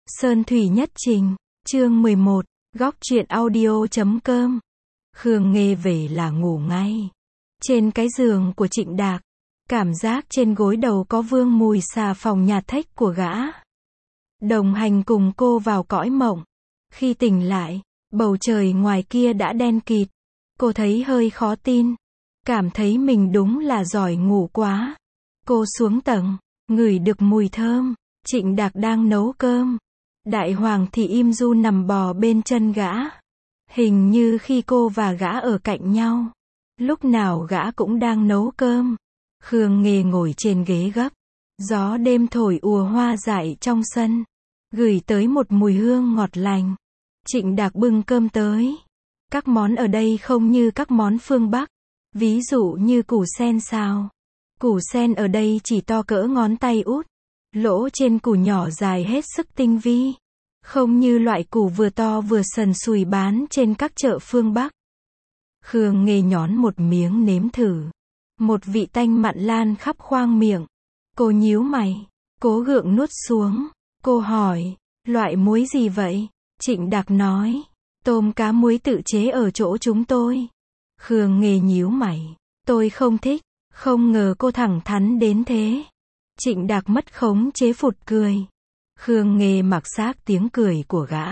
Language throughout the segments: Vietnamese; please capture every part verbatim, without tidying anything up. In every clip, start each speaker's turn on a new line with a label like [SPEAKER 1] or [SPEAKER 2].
[SPEAKER 1] Sơn Thủy Nhất Trình, chương mười một, góc truyện audio chấm com. Khương Nghê về là ngủ ngay. Trên cái giường của Trịnh Đạc, cảm giác trên gối đầu có vương mùi xà phòng nhà thách của gã. Đồng hành cùng cô vào cõi mộng. Khi tỉnh lại, bầu trời ngoài kia đã đen kịt. Cô thấy hơi khó tin. Cảm thấy mình đúng là giỏi ngủ quá. Cô xuống tầng, ngửi được mùi thơm. Trịnh Đạc đang nấu cơm. Đại hoàng thì im du nằm bò bên chân gã. Hình như khi cô và gã ở cạnh nhau, lúc nào gã cũng đang nấu cơm. Khương Nghê ngồi trên ghế gấp. Gió đêm thổi ùa hoa dại trong sân, gửi tới một mùi hương ngọt lành. Trịnh Đạc bưng cơm tới. Các món ở đây không như các món phương Bắc. Ví dụ như củ sen xào. Củ sen ở đây chỉ to cỡ ngón tay út. Lỗ trên củ nhỏ dài hết sức tinh vi. Không như loại củ vừa to vừa sần sùi bán trên các chợ phương Bắc. Khương Nghê nhón một miếng nếm thử. Một vị tanh mặn lan khắp khoang miệng. Cô nhíu mày, cố gượng nuốt xuống. Cô hỏi, loại muối gì vậy? Trịnh Đạc nói, tôm cá muối tự chế ở chỗ chúng tôi. Khương Nghê nhíu mày, tôi không thích. Không ngờ cô thẳng thắn đến thế. Trịnh Đạc mất khống chế phụt cười. Khương Nghê mặc xác tiếng cười của gã.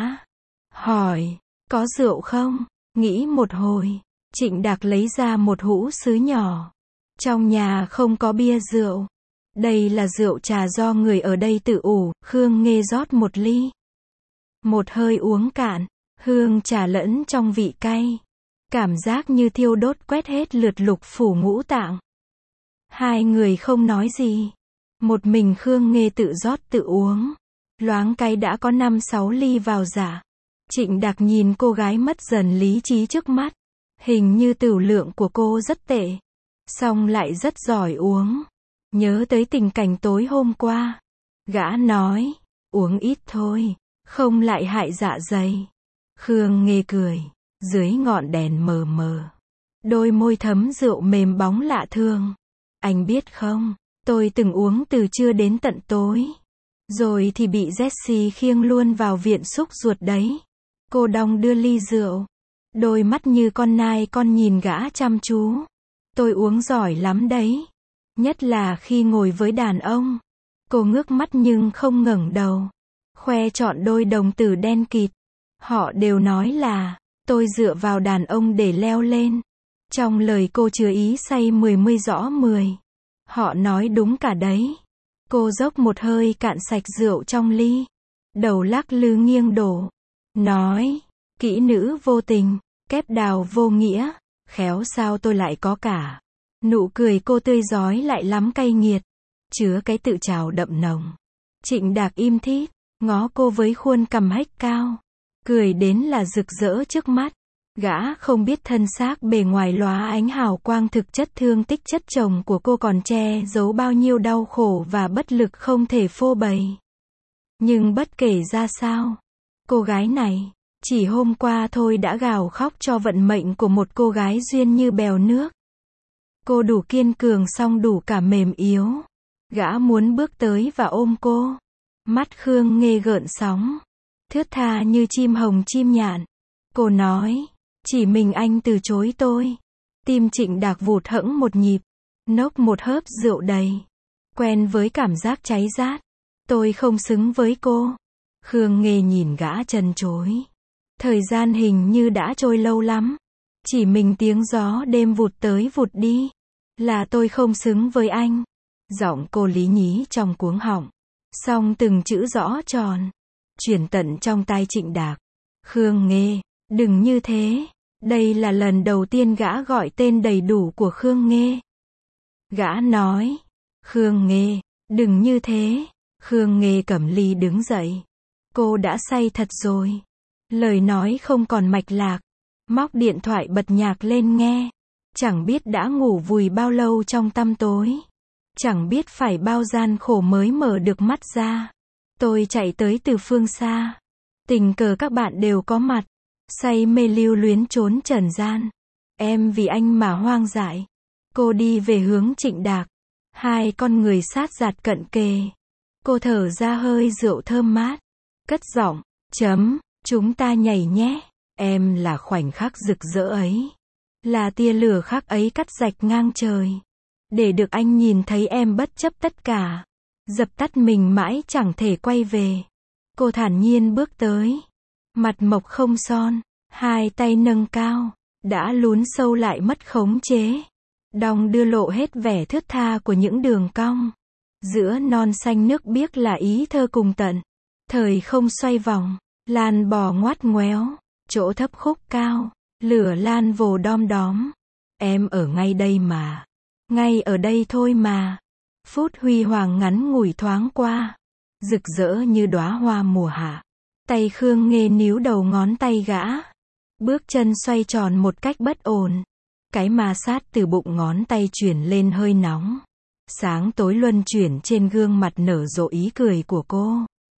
[SPEAKER 1] Hỏi, có rượu không? Nghĩ một hồi, Trịnh Đạc lấy ra một hũ sứ nhỏ. Trong nhà không có bia rượu. Đây là rượu trà do người ở đây tự ủ. Khương Nghê rót một ly. Một hơi uống cạn, hương trà lẫn trong vị cay. Cảm giác như thiêu đốt quét hết lượt lục phủ ngũ tạng. Hai người không nói gì. Một mình Khương Nghê tự rót tự uống. Loáng cái đã có năm sáu ly vào dạ. Trịnh Đạc nhìn cô gái mất dần lý trí trước mắt. Hình như tửu lượng của cô rất tệ. Song lại rất giỏi uống. Nhớ tới tình cảnh tối hôm qua. Gã nói, uống ít thôi, không lại hại dạ dày. Khương Nghê cười. Dưới ngọn đèn mờ mờ, đôi môi thấm rượu mềm bóng lạ thường. Anh biết không, tôi từng uống từ trưa đến tận tối. Rồi thì bị Jessie khiêng luôn vào viện xúc ruột đấy. Cô đong đưa ly rượu. Đôi mắt như con nai con nhìn gã chăm chú. Tôi uống giỏi lắm đấy. Nhất là khi ngồi với đàn ông. Cô ngước mắt nhưng không ngẩng đầu. Khoe trọn đôi đồng tử đen kịt. Họ đều nói là, tôi dựa vào đàn ông để leo lên. Trong lời cô chứa ý say mười mươi rõ mười. Họ nói đúng cả đấy. Cô dốc một hơi cạn sạch rượu trong ly. Đầu lắc lư nghiêng đổ. Nói, kỹ nữ vô tình, kép đào vô nghĩa. Khéo sao tôi lại có cả. Nụ cười cô tươi rói lại lắm cay nghiệt. Chứa cái tự trào đậm nồng. Trịnh Đạc im thít, ngó cô với khuôn cằm hếch cao. Cười đến là rực rỡ trước mắt. Gã không biết thân xác bề ngoài lóa ánh hào quang thực chất thương tích chất chồng của cô còn che giấu bao nhiêu đau khổ và bất lực không thể phô bày. Nhưng bất kể ra sao, cô gái này, chỉ hôm qua thôi đã gào khóc cho vận mệnh của một cô gái duyên như bèo nước. Cô đủ kiên cường song đủ cả mềm yếu. Gã muốn bước tới và ôm cô. Mắt Khương Nghê gợn sóng. Thướt tha như chim hồng chim nhạn. Cô nói, chỉ mình anh từ chối tôi. Tim Trịnh Đạc vụt hẫng một nhịp. Nốc một hớp rượu đầy. Quen với cảm giác cháy rát. Tôi không xứng với cô. Khương Nghê nhìn gã chân chối. Thời gian hình như đã trôi lâu lắm. Chỉ mình tiếng gió đêm vụt tới vụt đi. Là tôi không xứng với anh. Giọng cô lý nhí trong cuống họng. Song từng chữ rõ tròn. Chuyển tận trong tai Trịnh Đạc. Khương Nghê, đừng như thế. Đây là lần đầu tiên gã gọi tên đầy đủ của Khương Nghê. Gã nói, Khương Nghê, đừng như thế. Khương Nghê cầm ly đứng dậy. Cô đã say thật rồi. Lời nói không còn mạch lạc. Móc điện thoại bật nhạc lên nghe. Chẳng biết đã ngủ vùi bao lâu trong tăm tối. Chẳng biết phải bao gian khổ mới mở được mắt ra. Tôi chạy tới từ phương xa. Tình cờ các bạn đều có mặt. Say mê lưu luyến trốn trần gian. Em vì anh mà hoang dại. Cô đi về hướng Trịnh Đạc. Hai con người sát giạt cận kề. Cô thở ra hơi rượu thơm mát. cất giọng, chấm, chúng ta nhảy nhé. Em là khoảnh khắc rực rỡ ấy. Là tia lửa khắc ấy cắt rạch ngang trời. Để được anh nhìn thấy em bất chấp tất cả. Dập tắt mình mãi chẳng thể quay về. Cô thản nhiên bước tới. Mặt mộc không son. Hai tay nâng cao. Đã lún sâu lại mất khống chế. Đong đưa lộ hết vẻ thướt tha của những đường cong. Giữa non xanh nước biếc là ý thơ cùng tận. Thời không xoay vòng. Lan bò ngoắt ngoéo. Chỗ thấp khúc cao. Lửa lan vồ đom đóm. Em ở ngay đây mà. Ngay ở đây thôi mà. Phút huy hoàng ngắn ngủi thoáng qua. Rực rỡ như đóa hoa mùa hạ. Tay Khương Nghê níu đầu ngón tay gã. Bước chân xoay tròn một cách bất ổn. Cái ma sát từ bụng ngón tay chuyển lên hơi nóng. Sáng tối luân chuyển trên gương mặt nở rộ ý cười của cô.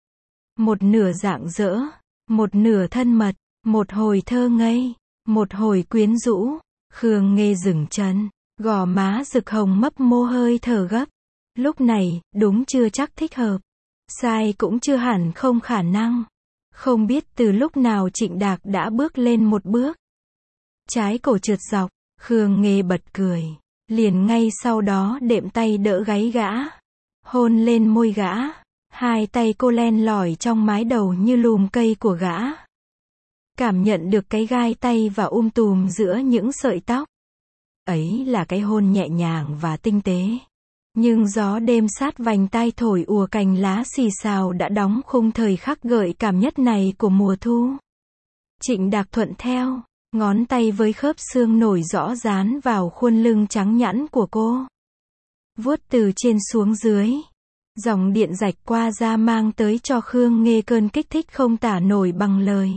[SPEAKER 1] Một nửa rạng rỡ. Một nửa thân mật. Một hồi thơ ngây. Một hồi quyến rũ. Khương Nghê dừng chân. Gò má rực hồng mấp mô hơi thở gấp. Lúc này, đúng chưa chắc thích hợp. Sai cũng chưa hẳn không khả năng. Không biết từ lúc nào Trịnh Đạc đã bước lên một bước. Trái cổ trượt dọc, Khương Nghê bật cười. Liền ngay sau đó đệm tay đỡ gáy gã. Hôn lên môi gã. Hai tay cô len lỏi trong mái đầu như lùm cây của gã. Cảm nhận được cái gai tay và um tùm giữa những sợi tóc. Ấy là cái hôn nhẹ nhàng và tinh tế. Nhưng gió đêm sát vành tai thổi ùa cành lá xì xào đã đóng khung thời khắc gợi cảm nhất này của mùa thu. Trịnh Đạc thuận theo, ngón tay với khớp xương nổi rõ dán vào khuôn lưng trắng nhẵn của cô. Vuốt từ trên xuống dưới. Dòng điện rạch qua da mang tới cho Khương Nghê cơn kích thích không tả nổi bằng lời.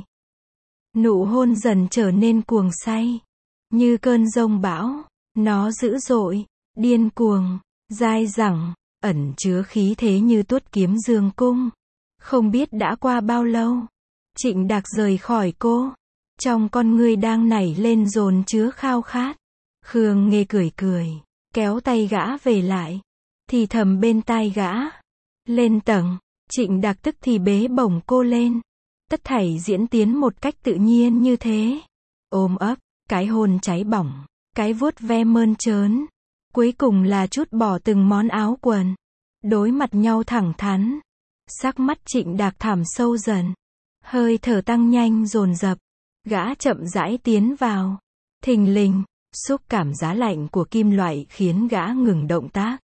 [SPEAKER 1] Nụ hôn dần trở nên cuồng say. Như cơn giông bão. Nó dữ dội, điên cuồng, dai dẳng, ẩn chứa khí thế như tuốt kiếm dương cung. Không biết đã qua bao lâu. Trịnh Đạc rời khỏi cô. Trong con ngươi đang nảy lên dồn chứa khao khát. Khương Nghê cười cười. Kéo tay gã về lại. Thì thầm bên tai gã. Lên tầng. Trịnh Đạc tức thì bế bổng cô lên. Tất thảy diễn tiến một cách tự nhiên như thế. Ôm ấp, cái hôn cháy bỏng. Cái vuốt ve mơn trớn. Cuối cùng là trút bỏ từng món áo quần. Đối mặt nhau thẳng thắn. Sắc mắt Trịnh Đạc thẳm sâu dần. Hơi thở tăng nhanh dồn dập. Gã chậm rãi tiến vào. Thình lình, xúc cảm giá lạnh của kim loại khiến gã ngừng động tác.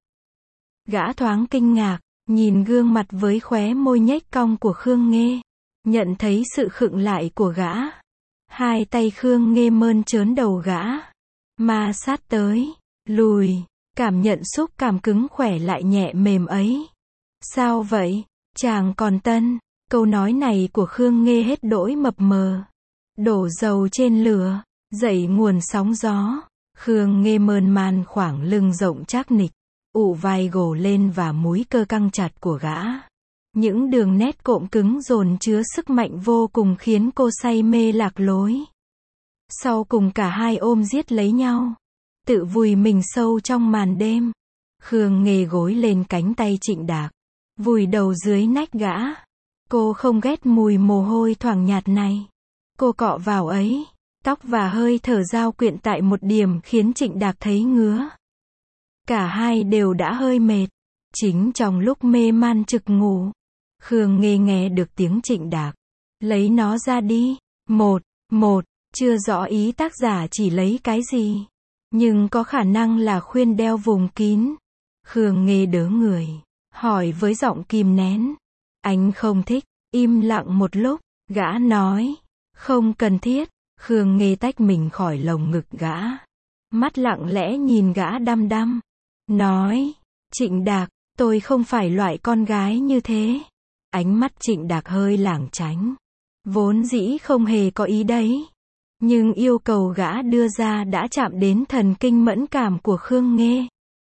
[SPEAKER 1] Gã thoáng kinh ngạc, nhìn gương mặt với khóe môi nhếch cong của Khương Nghê. Nhận thấy sự khựng lại của gã. Hai tay Khương Nghê mơn trớn đầu gã. Ma sát tới, lùi, cảm nhận xúc cảm cứng khỏe lại nhẹ mềm ấy. Sao vậy? Chàng còn tân. Câu nói này của Khương Nghê hết đỗi mập mờ. Đổ dầu trên lửa, dậy nguồn sóng gió. Khương Nghê mơn man khoảng lưng rộng chắc nịch. Ụ vai gồ lên và múi cơ căng chặt của gã. Những đường nét cộm cứng dồn chứa sức mạnh vô cùng khiến cô say mê lạc lối. Sau cùng cả hai ôm giết lấy nhau. Tự vùi mình sâu trong màn đêm. Khương Nghê gối lên cánh tay Trịnh Đạc. Vùi đầu dưới nách gã. Cô không ghét mùi mồ hôi thoảng nhạt này. Cô cọ vào ấy. Tóc và hơi thở giao quyện tại một điểm khiến Trịnh Đạc thấy ngứa. Cả hai đều đã hơi mệt. Chính trong lúc mê man trực ngủ. Khương Nghê nghe được tiếng Trịnh Đạc. Lấy nó ra đi. Một, một. Chưa rõ ý tác giả chỉ lấy cái gì. Nhưng có khả năng là khuyên đeo vùng kín. Khương Nghê đớ người. Hỏi với giọng kìm nén. Anh không thích. Im lặng một lúc. Gã nói. Không cần thiết. Khương Nghê tách mình khỏi lồng ngực gã. Mắt lặng lẽ nhìn gã đăm đăm. Nói. Trịnh Đạc, tôi không phải loại con gái như thế. Ánh mắt Trịnh Đạc hơi lảng tránh. Vốn dĩ không hề có ý đấy. Nhưng yêu cầu gã đưa ra đã chạm đến thần kinh mẫn cảm của Khương Nghê.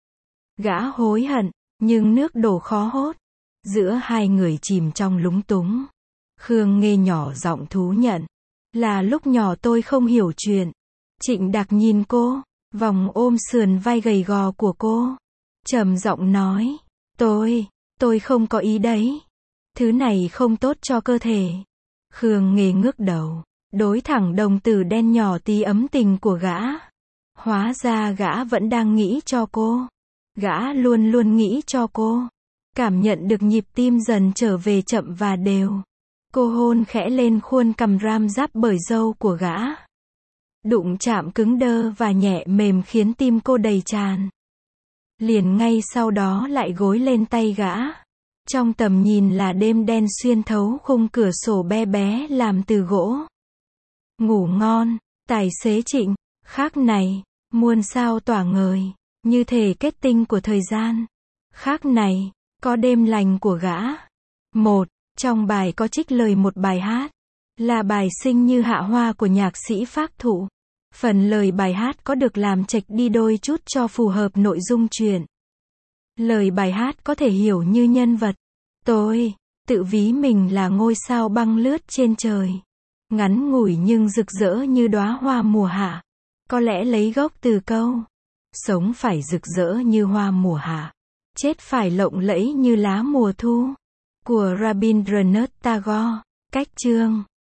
[SPEAKER 1] Gã hối hận, nhưng nước đổ khó hốt. Giữa hai người chìm trong lúng túng. Khương Nghê nhỏ giọng thú nhận. Là lúc nhỏ tôi không hiểu chuyện. Trịnh Đạc nhìn cô, vòng ôm sườn vai gầy gò của cô. Trầm giọng nói. Tôi, tôi không có ý đấy. Thứ này không tốt cho cơ thể. Khương Nghê ngước đầu, đối thẳng đồng tử đen nhỏ tí ấm tình của gã. Hóa ra gã vẫn đang nghĩ cho cô. Gã luôn luôn nghĩ cho cô. Cảm nhận được nhịp tim dần trở về chậm và đều. Cô hôn khẽ lên khuôn cằm ram ráp bởi râu của gã. Đụng chạm cứng đơ và nhẹ mềm khiến tim cô đầy tràn. Liền ngay sau đó lại gối lên tay gã. Trong tầm nhìn là đêm đen xuyên thấu khung cửa sổ bé bé làm từ gỗ. Ngủ ngon, tài xế Trịnh, khác này, muôn sao tỏa ngời, như thể kết tinh của thời gian. Khác này, có đêm lành của gã. Một, trong bài có trích lời một bài hát, là bài Sinh Như Hạ Hoa của nhạc sĩ Phác Thụ. Phần lời bài hát có được làm chệch đi đôi chút cho phù hợp nội dung truyện. Lời bài hát có thể hiểu như nhân vật tôi tự ví mình là ngôi sao băng lướt trên trời, ngắn ngủi nhưng rực rỡ như đóa hoa mùa hạ. Có lẽ lấy gốc từ câu sống phải rực rỡ như hoa mùa hạ, chết phải lộng lẫy như lá mùa thu của Rabindranath Tagore. Cách chương